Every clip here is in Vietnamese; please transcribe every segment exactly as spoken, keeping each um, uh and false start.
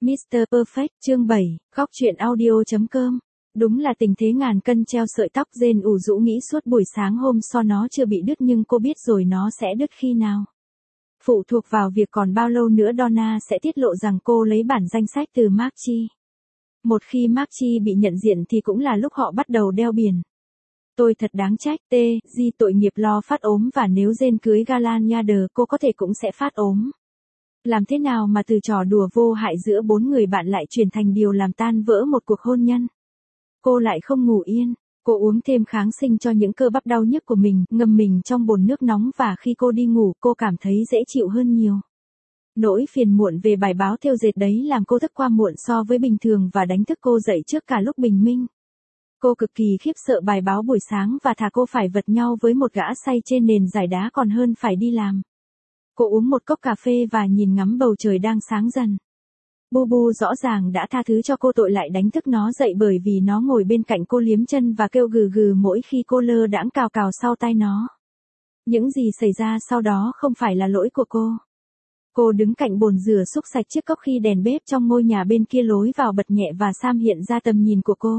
mít tơ Perfect, chương bảy, góc truyện audio.com. Đúng là tình thế ngàn cân treo sợi tóc. Jane ủ rũ nghĩ suốt buổi sáng hôm so nó chưa bị đứt, nhưng cô biết rồi nó sẽ đứt khi nào. Phụ thuộc vào việc còn bao lâu nữa Donna sẽ tiết lộ rằng cô lấy bản danh sách từ Mark Chi. Một khi Mark Chi bị nhận diện thì cũng là lúc họ bắt đầu đeo biển. Tôi thật đáng trách, T, Di tội nghiệp lo phát ốm, và nếu Jane cưới Galan Yader cô có thể cũng sẽ phát ốm. Làm thế nào mà từ trò đùa vô hại giữa bốn người bạn lại chuyển thành điều làm tan vỡ một cuộc hôn nhân? Cô lại không ngủ yên, cô uống thêm kháng sinh cho những cơ bắp đau nhức của mình, ngâm mình trong bồn nước nóng, và khi cô đi ngủ cô cảm thấy dễ chịu hơn nhiều. Nỗi phiền muộn về bài báo thêu dệt đấy làm cô thức qua muộn so với bình thường và đánh thức cô dậy trước cả lúc bình minh. Cô cực kỳ khiếp sợ bài báo buổi sáng và thà cô phải vật nhau với một gã say trên nền giải đá còn hơn phải đi làm. Cô uống một cốc cà phê và nhìn ngắm bầu trời đang sáng dần. Bubu rõ ràng đã tha thứ cho cô tội lại đánh thức nó dậy, bởi vì nó ngồi bên cạnh cô liếm chân và kêu gừ gừ mỗi khi cô lơ đãng cào cào sau tai nó. Những gì xảy ra sau đó không phải là lỗi của cô. Cô đứng cạnh bồn rửa xúc sạch chiếc cốc khi đèn bếp trong ngôi nhà bên kia lối vào bật nhẹ và Sam hiện ra tầm nhìn của cô.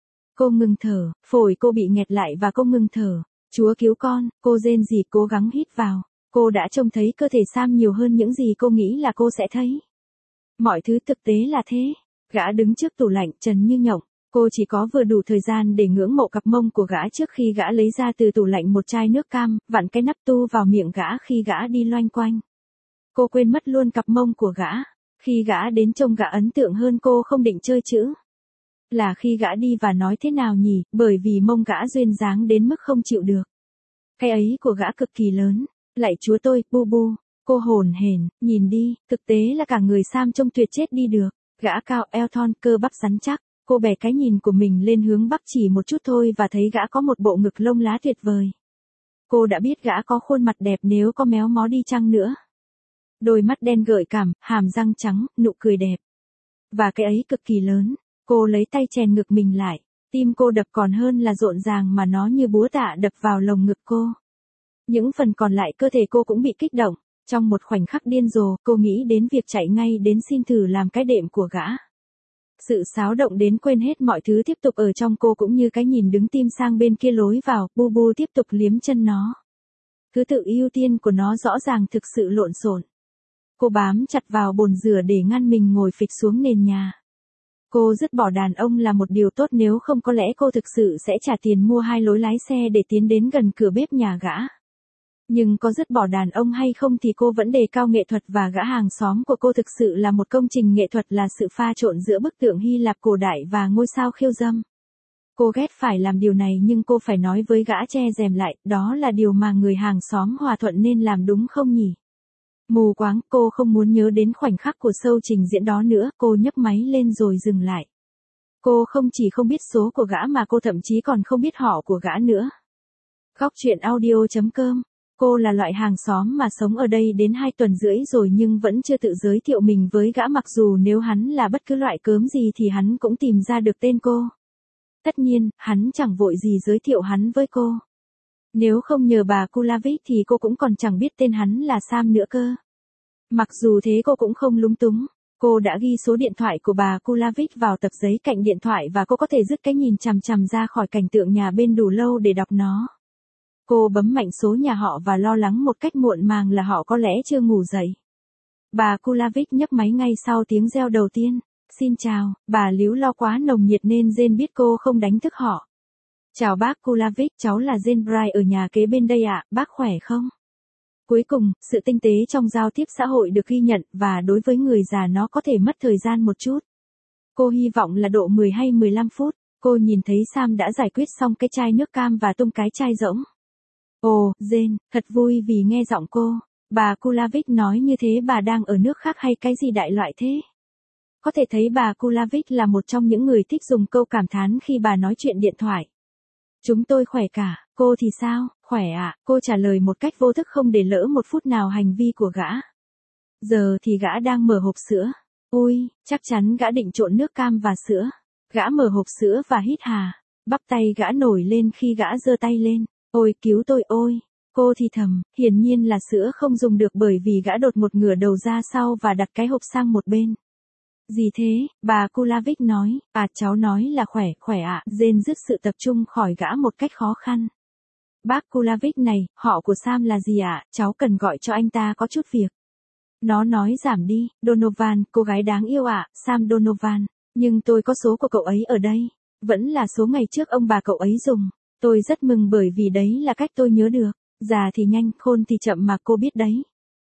Cô ngừng thở, phổi cô bị nghẹt lại và cô ngừng thở. Chúa cứu con, cô rên rỉ cố gắng hít vào. Cô đã trông thấy cơ thể Sam nhiều hơn những gì cô nghĩ là cô sẽ thấy. Mọi thứ thực tế là thế. Gã đứng trước tủ lạnh trần như nhộng. Cô chỉ có vừa đủ thời gian để ngưỡng mộ cặp mông của gã trước khi gã lấy ra từ tủ lạnh một chai nước cam, vặn cái nắp tu vào miệng gã khi gã đi loanh quanh. Cô quên mất luôn cặp mông của gã. Khi gã đến trông gã ấn tượng hơn cô không định chơi chữ. Là khi gã đi và nói thế nào nhỉ, bởi vì mông gã duyên dáng đến mức không chịu được. Cái ấy của gã cực kỳ lớn. Lạy Chúa tôi, Bubu. Cô hồn hển, nhìn đi, thực tế là cả người Sam trông tuyệt chết đi được. Gã cao, eo thon, cơ bắp rắn chắc. Cô bè cái nhìn của mình lên hướng bắc chỉ một chút thôi và thấy gã có một bộ ngực lông lá tuyệt vời. Cô đã biết gã có khuôn mặt đẹp nếu có méo mó đi chăng nữa. Đôi mắt đen gợi cảm, hàm răng trắng, nụ cười đẹp. Và cái ấy cực kỳ lớn. Cô lấy tay chèn ngực mình lại. Tim cô đập còn hơn là rộn ràng mà nó như búa tạ đập vào lồng ngực cô. Những phần còn lại cơ thể cô cũng bị kích động. Trong một khoảnh khắc điên rồ, cô nghĩ đến việc chạy ngay đến xin thử làm cái đệm của gã. Sự xáo động đến quên hết mọi thứ tiếp tục ở trong cô, cũng như cái nhìn đứng tim sang bên kia lối vào. Bubu tiếp tục liếm chân nó. Thứ tự ưu tiên của nó rõ ràng thực sự lộn xộn. Cô bám chặt vào bồn rửa để ngăn mình ngồi phịch xuống nền nhà. Cô dứt bỏ đàn ông là một điều tốt, nếu không có lẽ cô thực sự sẽ trả tiền mua hai lối lái xe để tiến đến gần cửa bếp nhà gã. Nhưng có dứt bỏ đàn ông hay không thì cô vẫn đề cao nghệ thuật, và gã hàng xóm của cô thực sự là một công trình nghệ thuật, là sự pha trộn giữa bức tượng Hy Lạp cổ đại và ngôi sao khiêu dâm. Cô ghét phải làm điều này nhưng cô phải nói với gã che rèm lại, đó là điều mà người hàng xóm hòa thuận nên làm đúng không nhỉ? Mù quáng, cô không muốn nhớ đến khoảnh khắc của show trình diễn đó nữa, cô nhấc máy lên rồi dừng lại. Cô không chỉ không biết số của gã mà cô thậm chí còn không biết họ của gã nữa. Góc truyện audio.com. Cô là loại hàng xóm mà sống ở đây đến hai tuần rưỡi rồi nhưng vẫn chưa tự giới thiệu mình với gã, mặc dù nếu hắn là bất cứ loại cớm gì thì hắn cũng tìm ra được tên cô. Tất nhiên, hắn chẳng vội gì giới thiệu hắn với cô. Nếu không nhờ bà Kulavik thì cô cũng còn chẳng biết tên hắn là Sam nữa cơ. Mặc dù thế cô cũng không lúng túng. Cô đã ghi số điện thoại của bà Kulavik vào tập giấy cạnh điện thoại và cô có thể dứt cái nhìn chằm chằm ra khỏi cảnh tượng nhà bên đủ lâu để đọc nó. Cô bấm mạnh số nhà họ và lo lắng một cách muộn màng là họ có lẽ chưa ngủ dậy. Bà Kulavik nhấc máy ngay sau tiếng reo đầu tiên. Xin chào, bà líu lo quá nồng nhiệt nên Jane biết cô không đánh thức họ. Chào bác Kulavik, cháu là Jane Bright ở nhà kế bên đây ạ, bác khỏe không? Cuối cùng, sự tinh tế trong giao tiếp xã hội được ghi nhận, và đối với người già nó có thể mất thời gian một chút. Cô hy vọng là độ mười hay mười lăm phút, cô nhìn thấy Sam đã giải quyết xong cái chai nước cam và tung cái chai rỗng. Ồ, Jane, thật vui vì nghe giọng cô. Bà Kulavik nói như thế bà đang ở nước khác hay cái gì đại loại thế? Có thể thấy bà Kulavik là một trong những người thích dùng câu cảm thán khi bà nói chuyện điện thoại. Chúng tôi khỏe cả, cô thì sao, khỏe ạ, à? Cô trả lời một cách vô thức không để lỡ một phút nào hành vi của gã. Giờ thì gã đang mở hộp sữa. Ui, chắc chắn gã định trộn nước cam và sữa. Gã mở hộp sữa và hít hà. Bắp tay gã nổi lên khi gã giơ tay lên. Ôi cứu tôi ôi. Cô thì thầm, hiển nhiên là sữa không dùng được bởi vì gã đột một ngửa đầu ra sau và đặt cái hộp sang một bên. Gì thế, bà Kulavich nói, à cháu nói là khỏe, khỏe ạ, Jane dứt sự tập trung khỏi gã một cách khó khăn. Bác Kulavich này, họ của Sam là gì ạ, cháu cần gọi cho anh ta có chút việc. Nó nói giảm đi, Donovan, cô gái đáng yêu ạ, Sam Donovan, nhưng tôi có số của cậu ấy ở đây, vẫn là số ngày trước ông bà cậu ấy dùng. Tôi rất mừng bởi vì đấy là cách tôi nhớ được, già thì nhanh, khôn thì chậm mà cô biết đấy.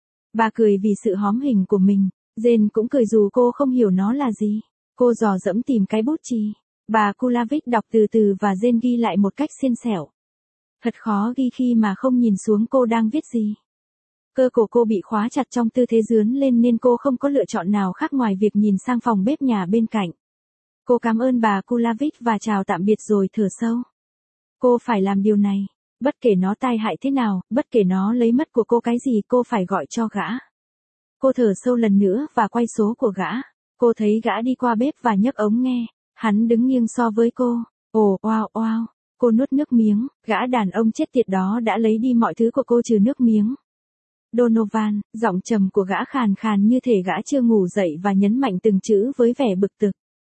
Bà cười vì sự hóm hình của mình, Jane cũng cười dù cô không hiểu nó là gì. Cô dò dẫm tìm cái bút chì. Bà Kulavich đọc từ từ và Jane ghi lại một cách xiên xẻo. Thật khó ghi khi mà không nhìn xuống cô đang viết gì. Cơ cổ cô bị khóa chặt trong tư thế dướn lên nên cô không có lựa chọn nào khác ngoài việc nhìn sang phòng bếp nhà bên cạnh. Cô cảm ơn bà Kulavich và chào tạm biệt rồi thở sâu. Cô phải làm điều này. Bất kể nó tai hại thế nào, bất kể nó lấy mất của cô cái gì cô phải gọi cho gã. Cô thở sâu lần nữa và quay số của gã. Cô thấy gã đi qua bếp và nhấc ống nghe. Hắn đứng nghiêng so với cô. Ồ, oao oao. Cô nuốt nước miếng. Gã đàn ông chết tiệt đó đã lấy đi mọi thứ của cô trừ nước miếng. Donovan, giọng trầm của gã khàn khàn như thể gã chưa ngủ dậy và nhấn mạnh từng chữ với vẻ bực tức.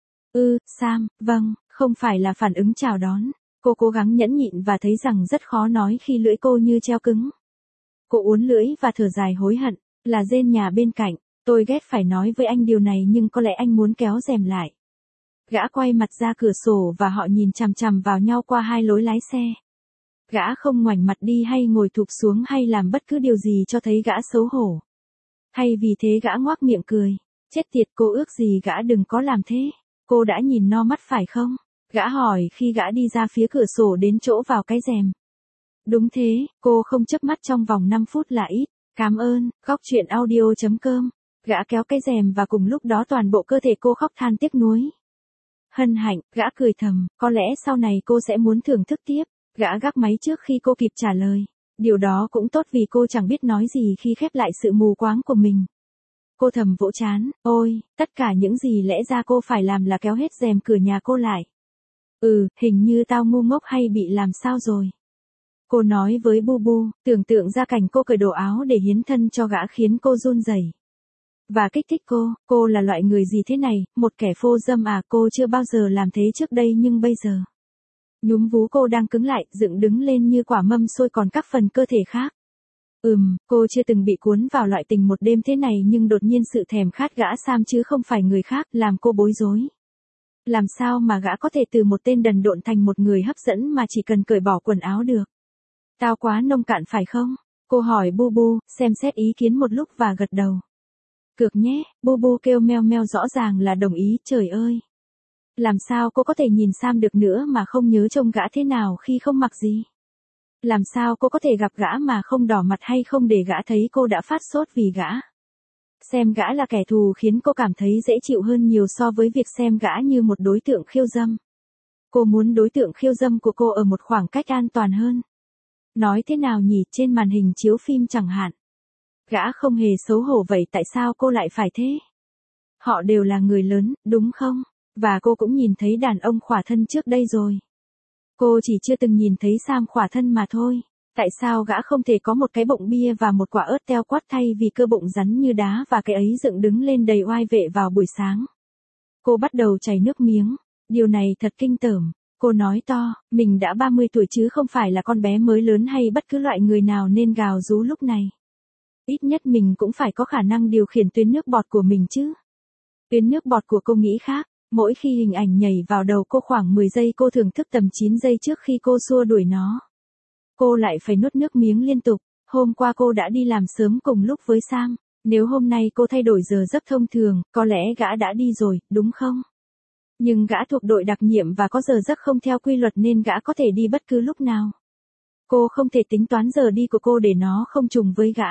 Ừ, Sam, vâng, không phải là phản ứng chào đón. Cô cố gắng nhẫn nhịn và thấy rằng rất khó nói khi lưỡi cô như treo cứng. Cô uốn lưỡi và thở dài hối hận, là Jane nhà bên cạnh, tôi ghét phải nói với anh điều này nhưng có lẽ anh muốn kéo rèm lại. Gã quay mặt ra cửa sổ và họ nhìn chằm chằm vào nhau qua hai lối lái xe. Gã không ngoảnh mặt đi hay ngồi thụp xuống hay làm bất cứ điều gì cho thấy gã xấu hổ. Hay vì thế gã ngoác miệng cười, chết tiệt cô ước gì gã đừng có làm thế, cô đã nhìn no mắt phải không? Gã hỏi khi gã đi ra phía cửa sổ đến chỗ vào cái rèm. Đúng thế, cô không chớp mắt trong vòng năm phút là ít. Cảm ơn, góc truyện audio chấm com. Gã kéo cái rèm và cùng lúc đó toàn bộ cơ thể cô khóc than tiếc nuối. Hân hạnh, gã cười thầm, có lẽ sau này cô sẽ muốn thưởng thức tiếp. Gã gác máy trước khi cô kịp trả lời. Điều đó cũng tốt vì cô chẳng biết nói gì khi khép lại sự mù quáng của mình. Cô thầm vỗ trán, ôi, tất cả những gì lẽ ra cô phải làm là kéo hết rèm cửa nhà cô lại. Ừ, hình như tao ngu ngốc hay bị làm sao rồi. Cô nói với Bubu, tưởng tượng ra cảnh cô cởi đồ áo để hiến thân cho gã khiến cô run rẩy. Và kích thích cô, cô là loại người gì thế này, một kẻ phô dâm à, cô chưa bao giờ làm thế trước đây nhưng bây giờ. Nhúm vú cô đang cứng lại, dựng đứng lên như quả mâm xôi còn các phần cơ thể khác. Ừm, cô chưa từng bị cuốn vào loại tình một đêm thế này nhưng đột nhiên sự thèm khát gã Sam chứ không phải người khác làm cô bối rối. Làm sao mà gã có thể từ một tên đần độn thành một người hấp dẫn mà chỉ cần cởi bỏ quần áo được? Tao quá nông cạn phải không? Cô hỏi Bubu, xem xét ý kiến một lúc và gật đầu. Cược nhé, Bubu kêu meo meo rõ ràng là đồng ý, trời ơi. Làm sao cô có thể nhìn Sam được nữa mà không nhớ trông gã thế nào khi không mặc gì? Làm sao cô có thể gặp gã mà không đỏ mặt hay không để gã thấy cô đã phát sốt vì gã? Xem gã là kẻ thù khiến cô cảm thấy dễ chịu hơn nhiều so với việc xem gã như một đối tượng khiêu dâm. Cô muốn đối tượng khiêu dâm của cô ở một khoảng cách an toàn hơn. Nói thế nào nhỉ, trên màn hình chiếu phim chẳng hạn. Gã không hề xấu hổ vậy tại sao cô lại phải thế? Họ đều là người lớn, đúng không? Và cô cũng nhìn thấy đàn ông khỏa thân trước đây rồi. Cô chỉ chưa từng nhìn thấy Sam khỏa thân mà thôi. Tại sao gã không thể có một cái bụng bia và một quả ớt teo quắt thay vì cơ bụng rắn như đá và cái ấy dựng đứng lên đầy oai vệ vào buổi sáng? Cô bắt đầu chảy nước miếng. Điều này thật kinh tởm. Cô nói to, mình đã ba mươi tuổi chứ không phải là con bé mới lớn hay bất cứ loại người nào nên gào rú lúc này. Ít nhất mình cũng phải có khả năng điều khiển tuyến nước bọt của mình chứ. Tuyến nước bọt của cô nghĩ khác. Mỗi khi hình ảnh nhảy vào đầu cô khoảng mười giây cô thưởng thức tầm chín giây trước khi cô xua đuổi nó. Cô lại phải nuốt nước miếng liên tục. Hôm qua cô đã đi làm sớm cùng lúc với Sam. Nếu hôm nay cô thay đổi giờ giấc thông thường, có lẽ gã đã đi rồi, đúng không? Nhưng gã thuộc đội đặc nhiệm và có giờ giấc không theo quy luật nên gã có thể đi bất cứ lúc nào. Cô không thể tính toán giờ đi của cô để nó không trùng với gã.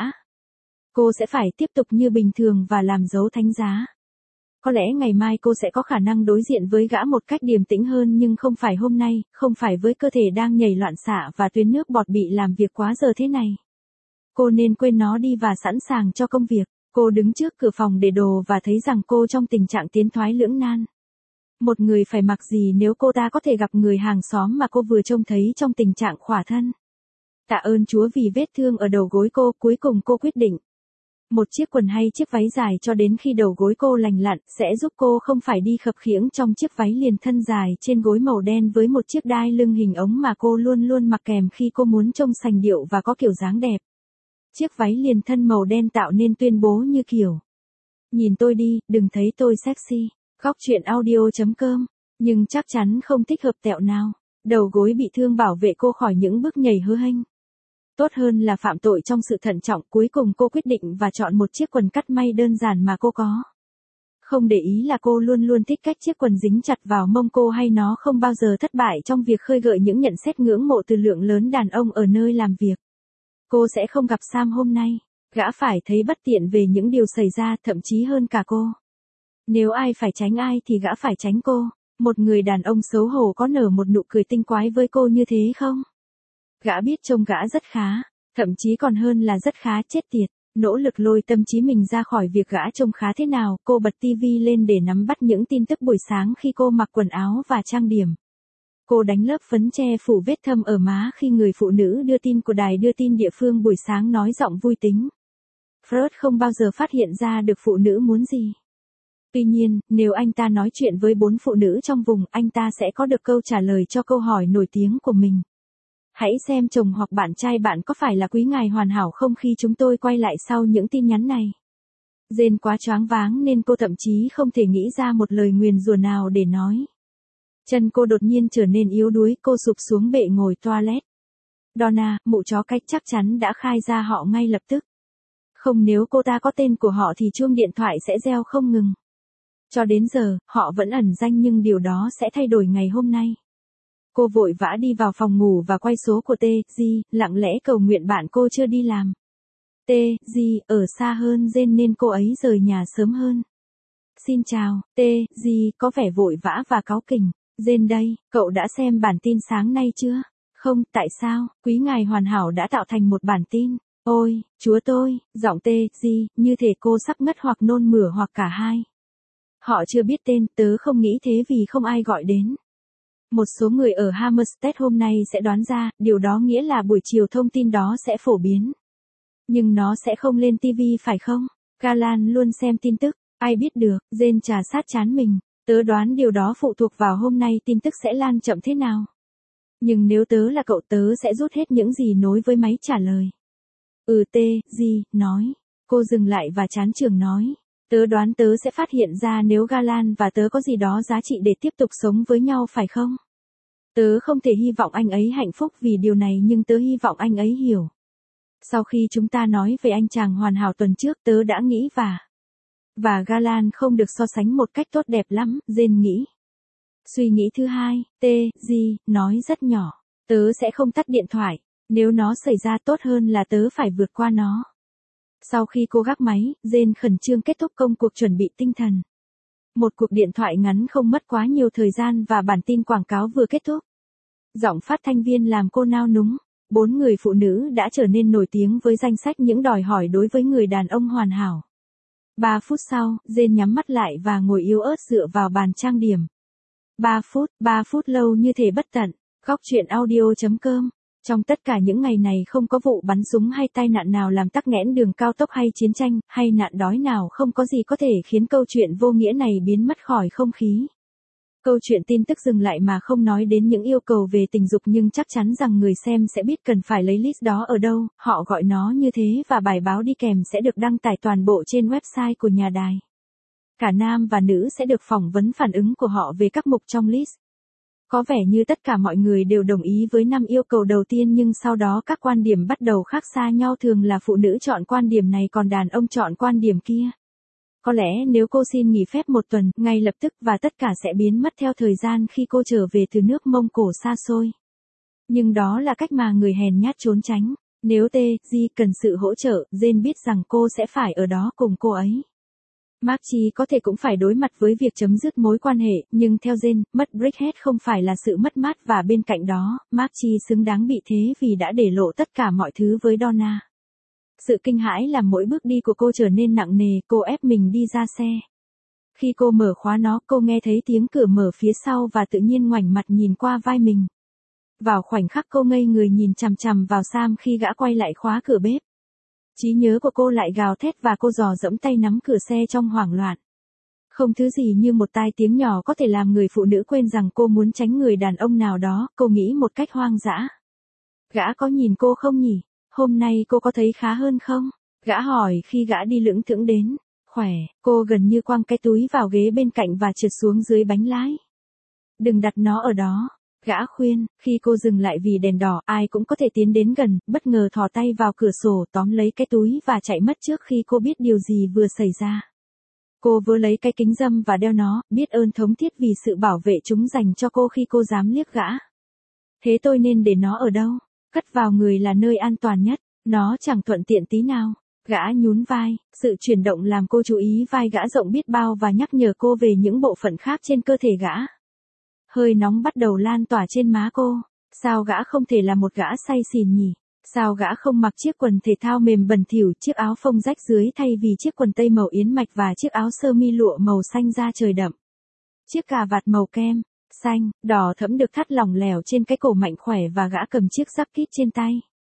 Cô sẽ phải tiếp tục như bình thường và làm dấu thánh giá. Có lẽ ngày mai cô sẽ có khả năng đối diện với gã một cách điềm tĩnh hơn nhưng không phải hôm nay, không phải với cơ thể đang nhảy loạn xạ và tuyến nước bọt bị làm việc quá giờ thế này. Cô nên quên nó đi và sẵn sàng cho công việc. Cô đứng trước cửa phòng để đồ và thấy rằng cô trong tình trạng tiến thoái lưỡng nan. Một người phải mặc gì nếu cô ta có thể gặp người hàng xóm mà cô vừa trông thấy trong tình trạng khỏa thân? Tạ ơn Chúa vì vết thương ở đầu gối cô, cuối cùng cô quyết định. Một chiếc quần hay chiếc váy dài cho đến khi đầu gối cô lành lặn sẽ giúp cô không phải đi khập khiễng trong chiếc váy liền thân dài trên gối màu đen với một chiếc đai lưng hình ống mà cô luôn luôn mặc kèm khi cô muốn trông sành điệu và có kiểu dáng đẹp. Chiếc váy liền thân màu đen tạo nên tuyên bố như kiểu: nhìn tôi đi, đừng thấy tôi sexy. Góc truyện audio chấm com. Nhưng chắc chắn không thích hợp tẹo nào. Đầu gối bị thương bảo vệ cô khỏi những bước nhảy hớ hênh. Tốt hơn là phạm tội trong sự thận trọng, cuối cùng cô quyết định và chọn một chiếc quần cắt may đơn giản mà cô có. Không để ý là cô luôn luôn thích cách chiếc quần dính chặt vào mông cô hay nó không bao giờ thất bại trong việc khơi gợi những nhận xét ngưỡng mộ từ lượng lớn đàn ông ở nơi làm việc. Cô sẽ không gặp Sam hôm nay. Gã phải thấy bất tiện về những điều xảy ra, thậm chí hơn cả cô. Nếu ai phải tránh ai thì gã phải tránh cô. Một người đàn ông xấu hổ có nở một nụ cười tinh quái với cô như thế không? Gã biết trông gã rất khá, thậm chí còn hơn là rất khá, chết tiệt. Nỗ lực lôi tâm trí mình ra khỏi việc gã trông khá thế nào, cô bật tivi lên để nắm bắt những tin tức buổi sáng khi cô mặc quần áo và trang điểm. Cô đánh lớp phấn che phủ vết thâm ở má khi người phụ nữ đưa tin của đài đưa tin địa phương buổi sáng nói giọng vui tính. Freud không bao giờ phát hiện ra được phụ nữ muốn gì. Tuy nhiên, nếu anh ta nói chuyện với bốn phụ nữ trong vùng, anh ta sẽ có được câu trả lời cho câu hỏi nổi tiếng của mình. Hãy xem chồng hoặc bạn trai bạn có phải là quý ngài hoàn hảo không khi chúng tôi quay lại sau những tin nhắn này. Jane quá choáng váng nên cô thậm chí không thể nghĩ ra một lời nguyền rủa nào để nói. Chân cô đột nhiên trở nên yếu đuối, cô sụp xuống bệ ngồi toilet. Donna, mụ chó cách chắc chắn đã khai ra họ ngay lập tức. Không, nếu cô ta có tên của họ thì chuông điện thoại sẽ reo không ngừng. Cho đến giờ, họ vẫn ẩn danh nhưng điều đó sẽ thay đổi ngày hôm nay. Cô vội vã đi vào phòng ngủ và quay số của T G, lặng lẽ cầu nguyện bạn cô chưa đi làm. T G ở xa hơn Jane nên cô ấy rời nhà sớm hơn. Xin chào, T G có vẻ vội vã và cáu kỉnh. Jane đây, cậu đã xem bản tin sáng nay chưa? Không, tại sao? Quý ngài hoàn hảo đã tạo thành một bản tin. Ôi, chúa tôi, giọng T G, như thể cô sắp ngất hoặc nôn mửa hoặc cả hai. Họ chưa biết tên, tớ không nghĩ thế vì không ai gọi đến. Một số người ở Hammerstead hôm nay sẽ đoán ra, điều đó nghĩa là buổi chiều thông tin đó sẽ phổ biến. Nhưng nó sẽ không lên ti vi phải không? Galan luôn xem tin tức, ai biết được, Jane trà sát trán mình. Tớ đoán điều đó phụ thuộc vào hôm nay tin tức sẽ lan chậm thế nào. Nhưng nếu tớ là cậu tớ sẽ rút hết những gì nối với máy trả lời. Ừ T G, nói. Cô dừng lại và chán trường nói. Tớ đoán tớ sẽ phát hiện ra nếu Galan và tớ có gì đó giá trị để tiếp tục sống với nhau phải không? Tớ không thể hy vọng anh ấy hạnh phúc vì điều này nhưng tớ hy vọng anh ấy hiểu. Sau khi chúng ta nói về anh chàng hoàn hảo tuần trước tớ đã nghĩ và... Và Galan không được so sánh một cách tốt đẹp lắm, Jane nghĩ. Suy nghĩ thứ hai, T G nói rất nhỏ. Tớ sẽ không tắt điện thoại. Nếu nó xảy ra tốt hơn là tớ phải vượt qua nó. Sau khi cô gác máy, Jane khẩn trương kết thúc công cuộc chuẩn bị tinh thần. Một cuộc điện thoại ngắn không mất quá nhiều thời gian và bản tin quảng cáo vừa kết thúc. Giọng phát thanh viên làm cô nao núng. Bốn người phụ nữ đã trở nên nổi tiếng với danh sách những đòi hỏi đối với người đàn ông hoàn hảo. Ba phút sau, Jane nhắm mắt lại và ngồi yếu ớt dựa vào bàn trang điểm. Ba phút, ba phút lâu như thể bất tận. Góc truyện audio chấm com. Trong tất cả những ngày này không có vụ bắn súng hay tai nạn nào làm tắc nghẽn đường cao tốc hay chiến tranh, hay nạn đói nào không có gì có thể khiến câu chuyện vô nghĩa này biến mất khỏi không khí. Câu chuyện tin tức dừng lại mà không nói đến những yêu cầu về tình dục nhưng chắc chắn rằng người xem sẽ biết cần phải lấy list đó ở đâu, họ gọi nó như thế và bài báo đi kèm sẽ được đăng tải toàn bộ trên website của nhà đài. Cả nam và nữ sẽ được phỏng vấn phản ứng của họ về các mục trong list. Có vẻ như tất cả mọi người đều đồng ý với năm yêu cầu đầu tiên nhưng sau đó các quan điểm bắt đầu khác xa nhau, thường là phụ nữ chọn quan điểm này còn đàn ông chọn quan điểm kia. Có lẽ nếu cô xin nghỉ phép một tuần, ngay lập tức và tất cả sẽ biến mất theo thời gian khi cô trở về từ nước Mông Cổ xa xôi. Nhưng đó là cách mà người hèn nhát trốn tránh. Nếu T G cần sự hỗ trợ, Jane biết rằng cô sẽ phải ở đó cùng cô ấy. Marky có thể cũng phải đối mặt với việc chấm dứt mối quan hệ, nhưng theo Jane, mất Brickhead không phải là sự mất mát và bên cạnh đó, Marky xứng đáng bị thế vì đã để lộ tất cả mọi thứ với Donna. Sự kinh hãi làm mỗi bước đi của cô trở nên nặng nề, cô ép mình đi ra xe. Khi cô mở khóa nó, cô nghe thấy tiếng cửa mở phía sau và tự nhiên ngoảnh mặt nhìn qua vai mình. Vào khoảnh khắc cô ngây người nhìn chằm chằm vào Sam khi gã quay lại khóa cửa bếp. Trí nhớ của cô lại gào thét và cô dò dẫm tay nắm cửa xe trong hoảng loạn. Không thứ gì như một tai tiếng nhỏ có thể làm người phụ nữ quên rằng cô muốn tránh người đàn ông nào đó, cô nghĩ một cách hoang dã. Gã có nhìn cô không nhỉ? Hôm nay cô có thấy khá hơn không? Gã hỏi khi gã đi lững thững đến. Khỏe, cô gần như quăng cái túi vào ghế bên cạnh và trượt xuống dưới bánh lái. Đừng đặt nó ở đó. Gã khuyên, khi cô dừng lại vì đèn đỏ, ai cũng có thể tiến đến gần, bất ngờ thò tay vào cửa sổ tóm lấy cái túi và chạy mất trước khi cô biết điều gì vừa xảy ra. Cô vớ lấy cái kính râm và đeo nó, biết ơn thống thiết vì sự bảo vệ chúng dành cho cô khi cô dám liếc gã. Thế tôi nên để nó ở đâu? Cất vào người là nơi an toàn nhất, nó chẳng thuận tiện tí nào. Gã nhún vai, sự chuyển động làm cô chú ý vai gã rộng biết bao và nhắc nhở cô về những bộ phận khác trên cơ thể gã. Hơi nóng bắt đầu lan tỏa trên má cô. Sao gã không thể là một gã say xỉn nhỉ? Sao gã không mặc chiếc quần thể thao mềm bẩn thỉu, chiếc áo phông rách dưới thay vì chiếc quần tây màu yến mạch và chiếc áo sơ mi lụa màu xanh da trời đậm? Chiếc cà vạt màu kem, xanh, đỏ thẫm được thắt lỏng lẻo trên cái cổ mạnh khỏe và gã cầm chiếc giáp kít trên tay.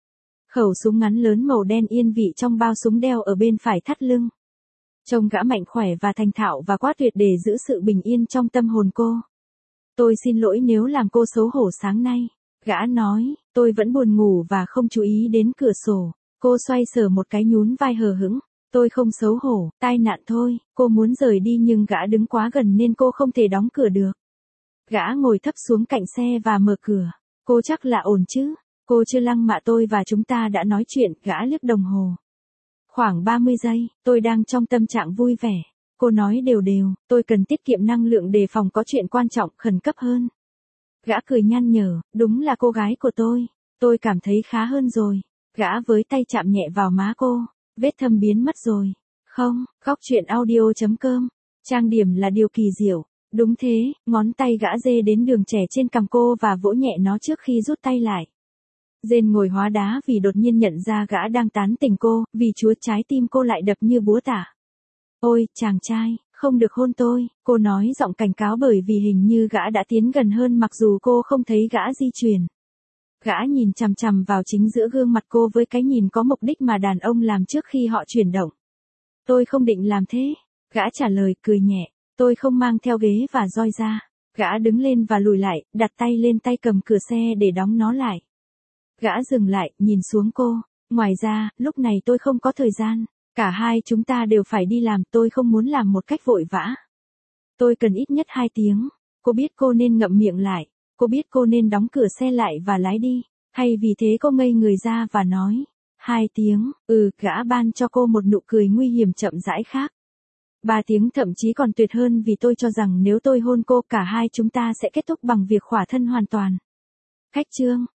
Khẩu súng ngắn lớn màu đen yên vị trong bao súng đeo ở bên phải thắt lưng. Trông gã mạnh khỏe và thành thạo và quá tuyệt để giữ sự bình yên trong tâm hồn cô. Tôi xin lỗi nếu làm cô xấu hổ sáng nay. Gã nói, tôi vẫn buồn ngủ và không chú ý đến cửa sổ. Cô xoay sở một cái nhún vai hờ hững. Tôi không xấu hổ, tai nạn thôi. Cô muốn rời đi nhưng gã đứng quá gần nên cô không thể đóng cửa được. Gã ngồi thấp xuống cạnh xe và mở cửa. Cô chắc là ổn chứ? Cô chưa lăng mạ tôi và chúng ta đã nói chuyện, gã liếc đồng hồ. Khoảng ba mươi giây, tôi đang trong tâm trạng vui vẻ. Cô nói đều đều, tôi cần tiết kiệm năng lượng đề phòng có chuyện quan trọng, khẩn cấp hơn. Gã cười nhăn nhở, đúng là cô gái của tôi. Tôi cảm thấy khá hơn rồi. Gã với tay chạm nhẹ vào má cô. Vết thâm biến mất rồi. Không, khóc chuyện audio chấm com. Trang điểm là điều kỳ diệu. Đúng thế, ngón tay gã dê đến đường trẻ trên cằm cô và vỗ nhẹ nó trước khi rút tay lại. Dên ngồi hóa đá vì đột nhiên nhận ra gã đang tán tỉnh cô, vì chúa trái tim cô lại đập như búa tạ. Ôi, chàng trai, không được hôn tôi, cô nói giọng cảnh cáo bởi vì hình như gã đã tiến gần hơn mặc dù cô không thấy gã di chuyển. Gã nhìn chằm chằm vào chính giữa gương mặt cô với cái nhìn có mục đích mà đàn ông làm trước khi họ chuyển động. Tôi không định làm thế, gã trả lời cười nhẹ, tôi không mang theo ghế và roi ra. Gã đứng lên và lùi lại, đặt tay lên tay cầm cửa xe để đóng nó lại. Gã dừng lại, nhìn xuống cô. Ngoài ra, lúc này tôi không có thời gian. Cả hai chúng ta đều phải đi làm, tôi không muốn làm một cách vội vã. Tôi cần ít nhất hai tiếng. Cô biết cô nên ngậm miệng lại. Cô biết cô nên đóng cửa xe lại và lái đi. Hay vì thế cô ngây người ra và nói. Hai tiếng, ừ, gã ban cho cô một nụ cười nguy hiểm chậm rãi khác. Ba tiếng thậm chí còn tuyệt hơn vì tôi cho rằng nếu tôi hôn cô cả hai chúng ta sẽ kết thúc bằng việc khỏa thân hoàn toàn. Khách trương.